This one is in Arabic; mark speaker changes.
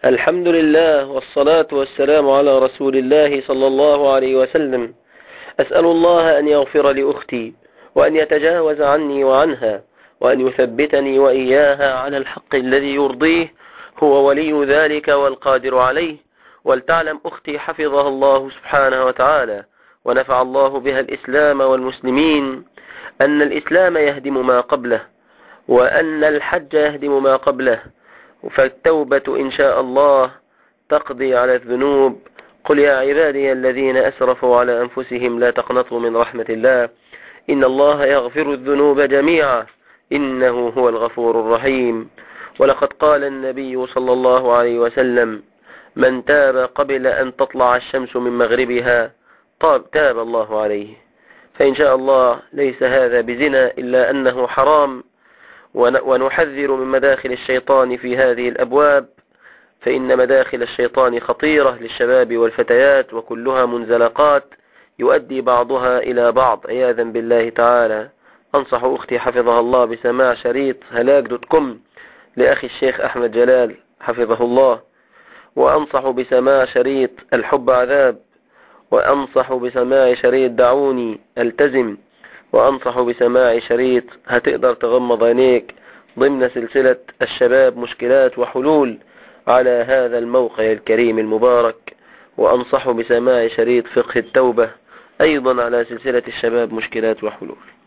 Speaker 1: الحمد لله والصلاة والسلام على رسول الله صلى الله عليه وسلم. أسأل الله أن يغفر لأختي وأن يتجاوز عني وعنها وأن يثبتني وإياها على الحق الذي يرضيه، هو ولي ذلك والقادر عليه. ولتعلم أختي حفظها الله سبحانه وتعالى ونفع الله بها الإسلام والمسلمين أن الإسلام يهدم ما قبله، وأن الحج يهدم ما قبله، فالتوبة إن شاء الله تقضي على الذنوب. قل يا عبادي الذين أسرفوا على أنفسهم لا تقنطوا من رحمة الله إن الله يغفر الذنوب جميعا إنه هو الغفور الرحيم. ولقد قال النبي صلى الله عليه وسلم: من تاب قبل أن تطلع الشمس من مغربها تاب الله عليه. فإن شاء الله ليس هذا بزنا إلا أنه حرام، ونحذر من مداخل الشيطان في هذه الأبواب، فإن مداخل الشيطان خطيرة للشباب والفتيات، وكلها منزلقات يؤدي بعضها إلى بعض عياذا بالله تعالى. أنصح أختي حفظها الله بسماع شريط هلاك.com لأخي الشيخ أحمد جلال حفظه الله، وأنصح بسماع شريط الحب عذاب، وأنصح بسماع شريط دعوني ألتزم، وأنصح بسماع شريط هتقدر تغمض عينيك ضمن سلسلة الشباب مشكلات وحلول على هذا الموقع الكريم المبارك، وأنصح بسماع شريط فقه التوبة أيضا على سلسلة الشباب مشكلات وحلول.